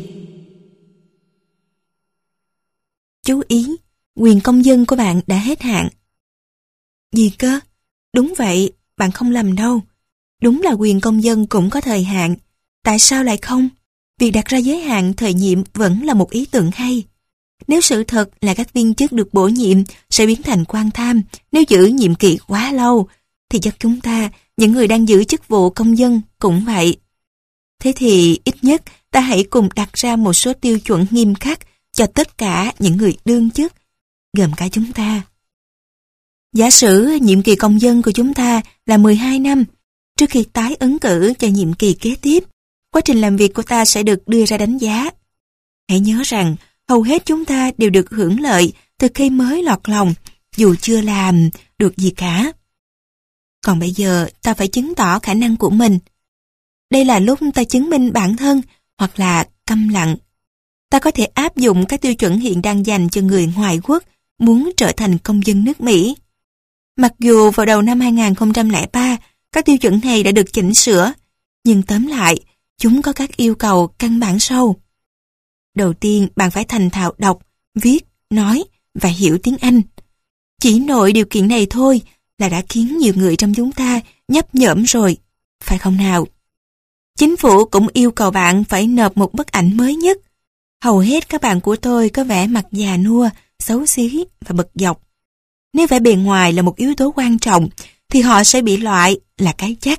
Chú ý, quyền công dân của bạn đã hết hạn. Gì cơ? Đúng vậy, bạn không lầm đâu. Đúng là quyền công dân cũng có thời hạn. Tại sao lại không? Việc đặt ra giới hạn thời nhiệm vẫn là một ý tưởng hay. Nếu sự thật là các viên chức được bổ nhiệm sẽ biến thành quan tham nếu giữ nhiệm kỳ quá lâu, thì chắc chúng ta, những người đang giữ chức vụ công dân, cũng vậy. Thế thì ít nhất ta hãy cùng đặt ra một số tiêu chuẩn nghiêm khắc cho tất cả những người đương chức, gồm cả chúng ta. Giả sử nhiệm kỳ công dân của chúng ta là 12 năm, trước khi tái ứng cử cho nhiệm kỳ kế tiếp, quá trình làm việc của ta sẽ được đưa ra đánh giá. Hãy nhớ rằng, hầu hết chúng ta đều được hưởng lợi từ khi mới lọt lòng, dù chưa làm được gì cả. Còn bây giờ, ta phải chứng tỏ khả năng của mình. Đây là lúc ta chứng minh bản thân, hoặc là câm lặng. Ta có thể áp dụng các tiêu chuẩn hiện đang dành cho người ngoại quốc muốn trở thành công dân nước Mỹ. Mặc dù vào đầu năm 2003, các tiêu chuẩn này đã được chỉnh sửa, nhưng tóm lại, chúng có các yêu cầu căn bản sau. Đầu tiên, bạn phải thành thạo đọc, viết, nói và hiểu tiếng Anh. Chỉ nội điều kiện này thôi là đã khiến nhiều người trong chúng ta nhấp nhổm rồi, phải không nào? Chính phủ cũng yêu cầu bạn phải nộp một bức ảnh mới nhất. Hầu hết các bạn của tôi có vẻ mặt già nua, xấu xí và bực dọc. Nếu vẻ bề ngoài là một yếu tố quan trọng, thì họ sẽ bị loại là cái chắc.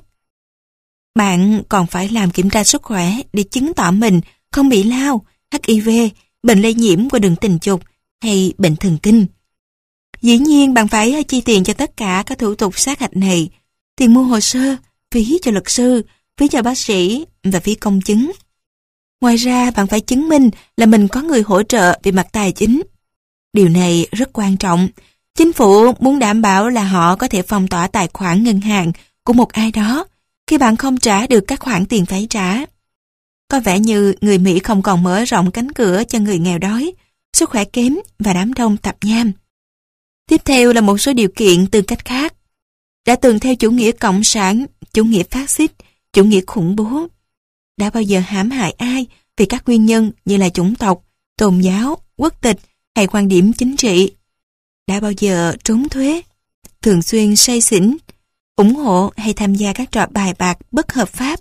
Bạn còn phải làm kiểm tra sức khỏe để chứng tỏ mình không bị lao, HIV, bệnh lây nhiễm qua đường tình dục hay bệnh thần kinh. Dĩ nhiên bạn phải chi tiền cho tất cả các thủ tục sát hạch này, tiền mua hồ sơ, phí cho luật sư, phí cho bác sĩ và phí công chứng. Ngoài ra bạn phải chứng minh là mình có người hỗ trợ về mặt tài chính. Điều này rất quan trọng. Chính phủ muốn đảm bảo là họ có thể phong tỏa tài khoản ngân hàng của một ai đó khi bạn không trả được các khoản tiền phải trả. Có vẻ như người Mỹ không còn mở rộng cánh cửa cho người nghèo đói, sức khỏe kém và đám đông tạp nham. Tiếp theo là một số điều kiện tư cách khác. Đã từng theo chủ nghĩa cộng sản, chủ nghĩa phát xít, chủ nghĩa khủng bố. Đã bao giờ hãm hại ai vì các nguyên nhân như là chủng tộc, tôn giáo, quốc tịch hay quan điểm chính trị. Đã bao giờ trốn thuế, thường xuyên say xỉn, ủng hộ hay tham gia các trò bài bạc bất hợp pháp.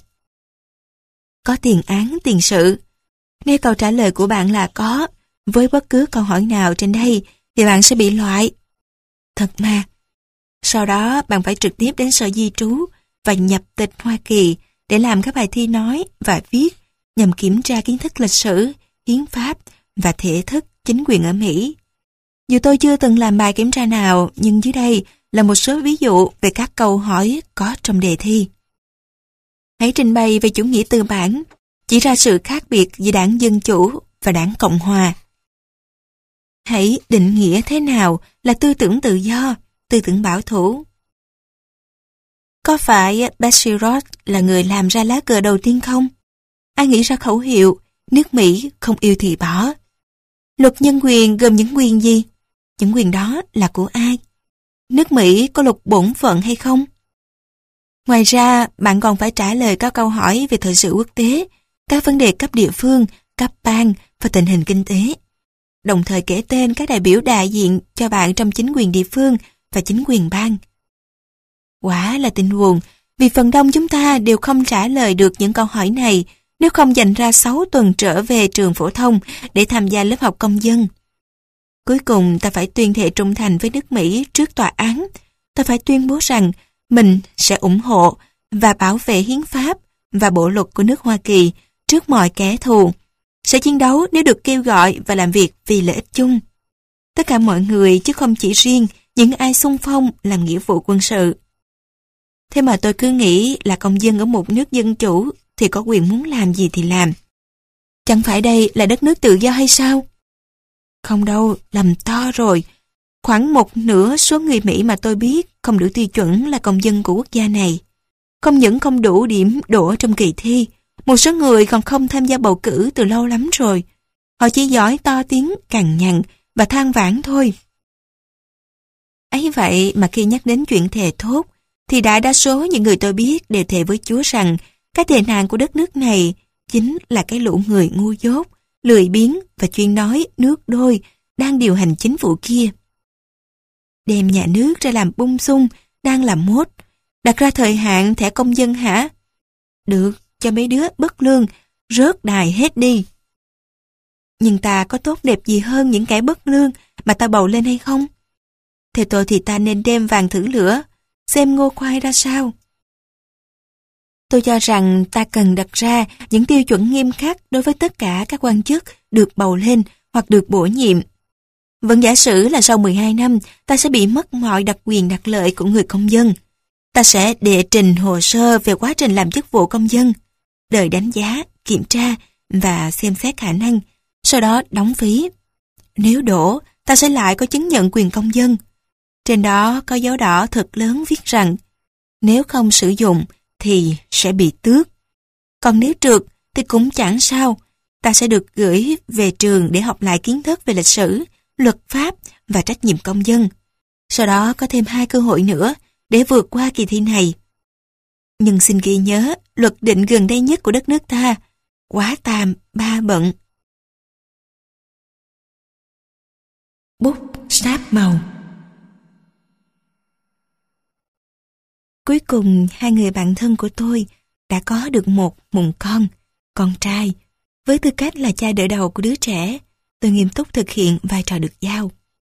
Có tiền án, tiền sự. Nếu câu trả lời của bạn là có, với bất cứ câu hỏi nào trên đây thì bạn sẽ bị loại. Thật mà. Sau đó bạn phải trực tiếp đến sở di trú và nhập tịch Hoa Kỳ để làm các bài thi nói và viết nhằm kiểm tra kiến thức lịch sử, hiến pháp và thể thức chính quyền ở Mỹ. Dù tôi chưa từng làm bài kiểm tra nào, nhưng dưới đây là một số ví dụ về các câu hỏi có trong đề thi. Hãy trình bày về chủ nghĩa tư bản, chỉ ra sự khác biệt giữa đảng Dân Chủ và đảng Cộng Hòa. Hãy định nghĩa thế nào là tư tưởng tự do, tư tưởng bảo thủ. Có phải Betsy Ross là người làm ra lá cờ đầu tiên không? Ai nghĩ ra khẩu hiệu nước Mỹ không yêu thì bỏ? Luật nhân quyền gồm những quyền gì? Những quyền đó là của ai? Nước Mỹ có luật bổn phận hay không? Ngoài ra, bạn còn phải trả lời các câu hỏi về thời sự quốc tế, các vấn đề cấp địa phương, cấp bang và tình hình kinh tế. Đồng thời kể tên các đại biểu đại diện cho bạn trong chính quyền địa phương và chính quyền bang. Quả là tình buồn, vì phần đông chúng ta đều không trả lời được những câu hỏi này nếu không dành ra 6 tuần trở về trường phổ thông để tham gia lớp học công dân. Cuối cùng ta phải tuyên thệ trung thành với nước Mỹ trước tòa án. Ta phải tuyên bố rằng mình sẽ ủng hộ và bảo vệ hiến pháp và bộ luật của nước Hoa Kỳ trước mọi kẻ thù, sẽ chiến đấu nếu được kêu gọi và làm việc vì lợi ích chung. Tất cả mọi người chứ không chỉ riêng những ai xung phong làm nghĩa vụ quân sự. Thế mà tôi cứ nghĩ là công dân ở một nước dân chủ thì có quyền muốn làm gì thì làm. Chẳng phải đây là đất nước tự do hay sao? Không đâu, lầm to rồi. Khoảng một nửa số người Mỹ mà tôi biết không đủ tiêu chuẩn là công dân của quốc gia này. Không những không đủ điểm đỗ trong kỳ thi, một số người còn không tham gia bầu cử từ lâu lắm rồi. Họ chỉ giỏi to tiếng, cằn nhằn và than vãn thôi. Ấy vậy mà khi nhắc đến chuyện thề thốt, thì đại đa số những người tôi biết đều thề với Chúa rằng cái tệ nạn của đất nước này chính là cái lũ người ngu dốt, lười biếng và chuyên nói nước đôi đang điều hành chính phủ kia. Đem nhà nước ra làm bung sung, đang làm mốt, đặt ra thời hạn thẻ công dân hả? Được, cho mấy đứa bất lương, rớt đài hết đi. Nhưng ta có tốt đẹp gì hơn những kẻ bất lương mà ta bầu lên hay không? Theo tôi thì ta nên đem vàng thử lửa, xem ngô khoai ra sao. Tôi cho rằng ta cần đặt ra những tiêu chuẩn nghiêm khắc đối với tất cả các quan chức được bầu lên hoặc được bổ nhiệm. Vẫn giả sử là sau 12 năm ta sẽ bị mất mọi đặc quyền đặc lợi của người công dân. Ta sẽ đệ trình hồ sơ về quá trình làm chức vụ công dân, đợi đánh giá, kiểm tra và xem xét khả năng, sau đó đóng phí. Nếu đổ, ta sẽ lại có chứng nhận quyền công dân. Trên đó có dấu đỏ thật lớn viết rằng nếu không sử dụng thì sẽ bị tước. Còn nếu trượt thì cũng chẳng sao, ta sẽ được gửi về trường để học lại kiến thức về lịch sử, luật pháp và trách nhiệm công dân. Sau đó có thêm 2 cơ hội nữa để vượt qua kỳ thi này. Nhưng xin ghi nhớ, luật định gần đây nhất của đất nước ta, quá tàm, ba bận. Bút sáp màu. Cuối cùng, 2 người bạn thân của tôi đã có được một mụn con trai. Với tư cách là cha đỡ đầu của đứa trẻ, tôi nghiêm túc thực hiện vai trò được giao.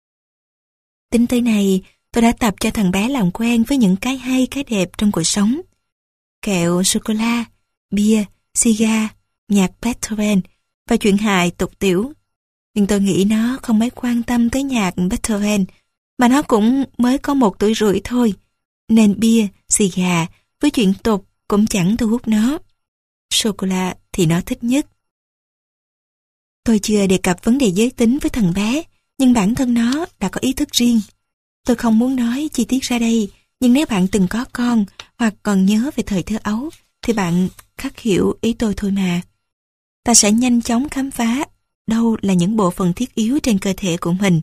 Tính tới này, tôi đã tập cho thằng bé làm quen với những cái hay cái đẹp trong cuộc sống. Kẹo sô-cô-la, bia, cigar, nhạc Beethoven và chuyện hài tục tiểu. Nhưng tôi nghĩ nó không mấy quan tâm tới nhạc Beethoven, mà nó cũng mới có 1 tuổi rưỡi thôi. Nên bia, cigar với chuyện tục cũng chẳng thu hút nó. Sô-cô-la thì nó thích nhất. Tôi chưa đề cập vấn đề giới tính với thằng bé, nhưng bản thân nó đã có ý thức riêng. Tôi không muốn nói chi tiết ra đây, nhưng nếu bạn từng có con hoặc còn nhớ về thời thơ ấu, thì bạn khắc hiểu ý tôi thôi mà. Ta sẽ nhanh chóng khám phá đâu là những bộ phận thiết yếu trên cơ thể của mình.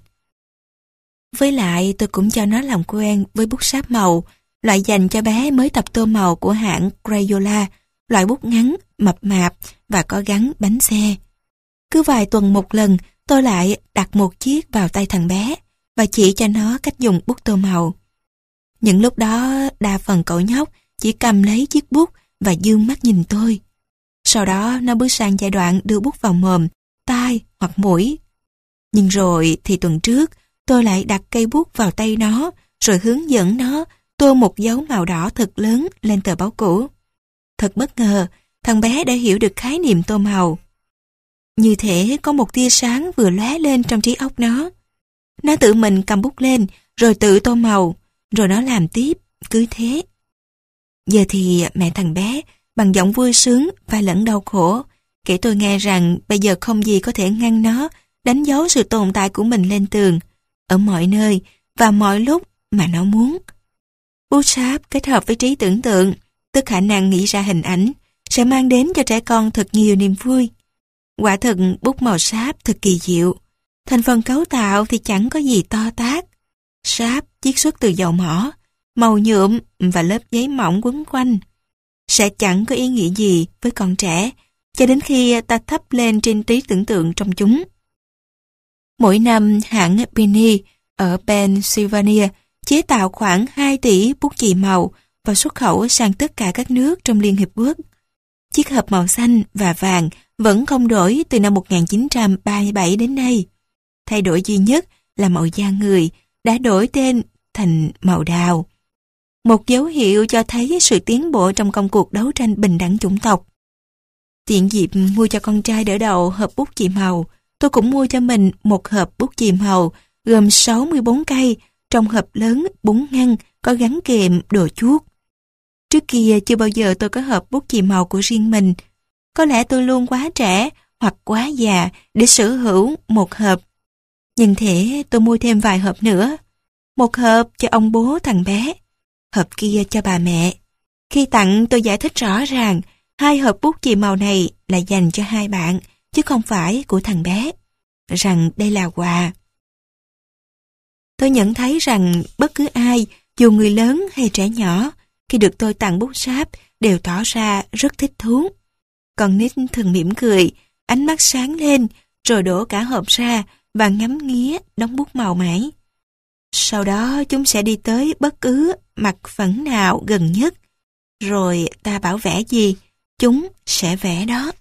Với lại tôi cũng cho nó làm quen với bút sáp màu, loại dành cho bé mới tập tô màu của hãng Crayola, loại bút ngắn, mập mạp và có gắn bánh xe. Cứ vài tuần một lần, tôi lại đặt một chiếc vào tay thằng bé và chỉ cho nó cách dùng bút tô màu. Những lúc đó, đa phần cậu nhóc chỉ cầm lấy chiếc bút và dương mắt nhìn tôi. Sau đó, nó bước sang giai đoạn đưa bút vào mồm, tai hoặc mũi. Nhưng rồi thì tuần trước, tôi lại đặt cây bút vào tay nó, rồi hướng dẫn nó tô một dấu màu đỏ thật lớn lên tờ báo cũ. Thật bất ngờ, thằng bé đã hiểu được khái niệm tô màu. Như thể có một tia sáng vừa lóe lên trong trí óc nó. Nó tự mình cầm bút lên, rồi tự tô màu, rồi nó làm tiếp, cứ thế. Giờ thì mẹ thằng bé, bằng giọng vui sướng và lẫn đau khổ, kể tôi nghe rằng bây giờ không gì có thể ngăn nó đánh dấu sự tồn tại của mình lên tường, ở mọi nơi và mọi lúc mà nó muốn. Bút sáp kết hợp với trí tưởng tượng, tức khả năng nghĩ ra hình ảnh, sẽ mang đến cho trẻ con thật nhiều niềm vui. Quả thực bút màu sáp thật kỳ diệu. Thành phần cấu tạo thì chẳng có gì to tát. Sáp chiết xuất từ dầu mỏ, màu nhuộm và lớp giấy mỏng quấn quanh. Sẽ chẳng có ý nghĩa gì với con trẻ, cho đến khi ta thắp lên trên trí tưởng tượng trong chúng. Mỗi năm, hãng Penny ở Pennsylvania chế tạo khoảng 2 tỷ bút chì màu và xuất khẩu sang tất cả các nước trong Liên Hiệp Quốc. Chiếc hộp màu xanh và vàng vẫn không đổi từ năm 1937 đến nay. Thay đổi duy nhất là màu da người đã đổi tên thành màu đào. Một dấu hiệu cho thấy sự tiến bộ trong công cuộc đấu tranh bình đẳng chủng tộc. Tiện dịp mua cho con trai đỡ đầu hộp bút chì màu, tôi cũng mua cho mình một hộp bút chì màu gồm 64 cây trong hộp lớn 4 ngăn có gắn kèm đồ chuốt. Trước kia chưa bao giờ tôi có hộp bút chì màu của riêng mình. Có lẽ tôi luôn quá trẻ hoặc quá già để sở hữu một hộp. Nhưng thế tôi mua thêm vài hộp nữa. Một hộp cho ông bố thằng bé, hộp kia cho bà mẹ. Khi tặng tôi giải thích rõ ràng 2 hộp bút chì màu này là dành cho 2 bạn, chứ không phải của thằng bé. Rằng đây là quà. Tôi nhận thấy rằng bất cứ ai, dù người lớn hay trẻ nhỏ, khi được tôi tặng bút sáp đều tỏ ra rất thích thú. Con nít thường mỉm cười, ánh mắt sáng lên, rồi đổ cả hộp ra và ngắm nghía đống bút màu mãi. Sau đó chúng sẽ đi tới bất cứ mặt phẳng nào gần nhất. Rồi ta bảo vẽ gì, chúng sẽ vẽ đó.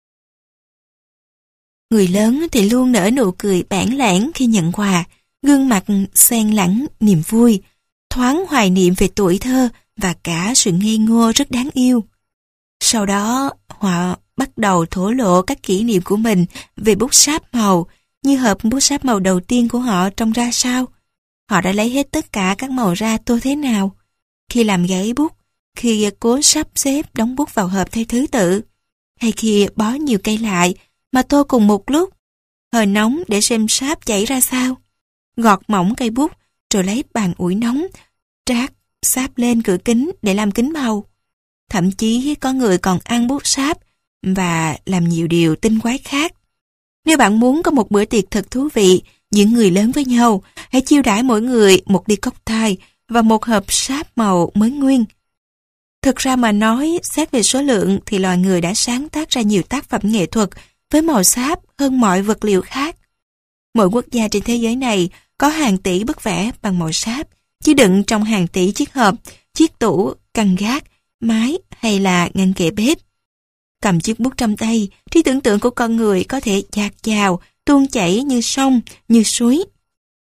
Người lớn thì luôn nở nụ cười bản lãng khi nhận quà, gương mặt xen lẫn niềm vui, thoáng hoài niệm về tuổi thơ và cả sự ngây ngô rất đáng yêu. Sau đó, họ bắt đầu thổ lộ các kỷ niệm của mình về bút sáp màu, như hộp bút sáp màu đầu tiên của họ trông ra sao. Họ đã lấy hết tất cả các màu ra tô thế nào, khi làm giấy bút, khi cố sắp xếp đóng bút vào hộp theo thứ tự, hay khi bó nhiều cây lại mà tô cùng một lúc, hơi nóng để xem sáp chảy ra sao. Gọt mỏng cây bút, rồi lấy bàn ủi nóng, trát sáp lên cửa kính để làm kính màu. Thậm chí có người còn ăn bút sáp và làm nhiều điều tinh quái khác. Nếu bạn muốn có một bữa tiệc thật thú vị giữa người lớn với nhau, hãy chiêu đãi mỗi người một ly cocktail và một hộp sáp màu mới nguyên. Thực ra mà nói, xét về số lượng thì loài người đã sáng tác ra nhiều tác phẩm nghệ thuật với màu sáp hơn mọi vật liệu khác. Mỗi quốc gia trên thế giới này có hàng tỷ bức vẽ bằng màu sáp, chứa đựng trong hàng tỷ chiếc hộp, chiếc tủ, căn gác, mái hay là ngăn kệ bếp. Cầm chiếc bút trong tay, trí tưởng tượng của con người có thể dạt dào, tuôn chảy như sông, như suối.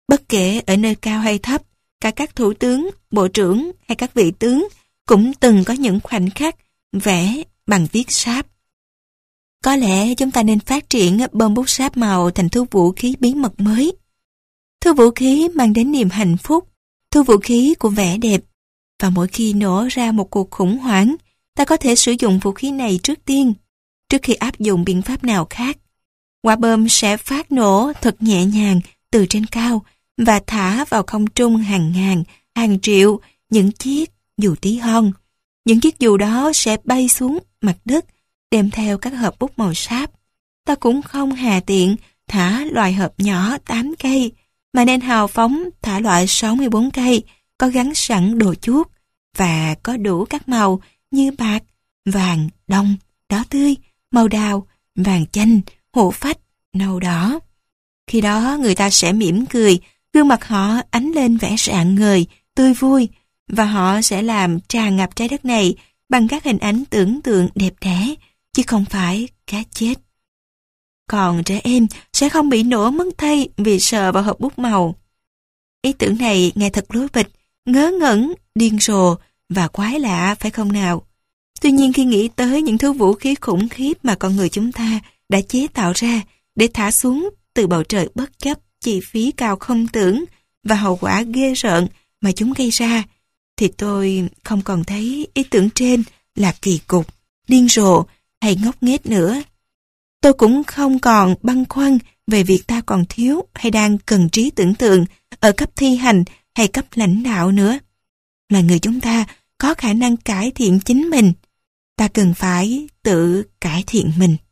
Bất kể ở nơi cao hay thấp, cả các thủ tướng, bộ trưởng hay các vị tướng cũng từng có những khoảnh khắc vẽ bằng viết sáp. Có lẽ chúng ta nên phát triển bơm bút sáp màu thành thứ vũ khí bí mật mới. Thứ vũ khí mang đến niềm hạnh phúc, thứ vũ khí của vẻ đẹp. Và mỗi khi nổ ra một cuộc khủng hoảng, ta có thể sử dụng vũ khí này trước tiên, trước khi áp dụng biện pháp nào khác. Quả bom sẽ phát nổ thật nhẹ nhàng từ trên cao và thả vào không trung hàng ngàn, hàng triệu những chiếc dù tí hon. Những chiếc dù đó sẽ bay xuống mặt đất, đem theo các hộp bút màu sáp. Ta cũng không hà tiện thả loại hộp nhỏ 8 cây, mà nên hào phóng thả loại 64 cây, có gắn sẵn đồ chuốt và có đủ các màu như bạc, vàng, đồng, đỏ tươi, màu đào, vàng chanh, hổ phách, nâu đỏ. Khi đó người ta sẽ mỉm cười, gương mặt họ ánh lên vẻ rạng ngời, tươi vui, và họ sẽ làm tràn ngập trái đất này bằng các hình ảnh tưởng tượng đẹp đẽ, chứ không phải cá chết. Còn trẻ em sẽ không bị nổ mất thay vì sờ vào hộp bút màu. Ý tưởng này nghe thật lố bịch, ngớ ngẩn, điên rồ và quái lạ phải không nào? Tuy nhiên khi nghĩ tới những thứ vũ khí khủng khiếp mà con người chúng ta đã chế tạo ra để thả xuống từ bầu trời bất chấp chi phí cao không tưởng và hậu quả ghê rợn mà chúng gây ra, thì tôi không còn thấy ý tưởng trên là kỳ cục, điên rồ hay ngốc nghếch nữa. Tôi cũng không còn băn khoăn về việc ta còn thiếu hay đang cần trí tưởng tượng ở cấp thi hành hay cấp lãnh đạo nữa. Là người chúng ta có khả năng cải thiện chính mình. Ta cần phải tự cải thiện mình.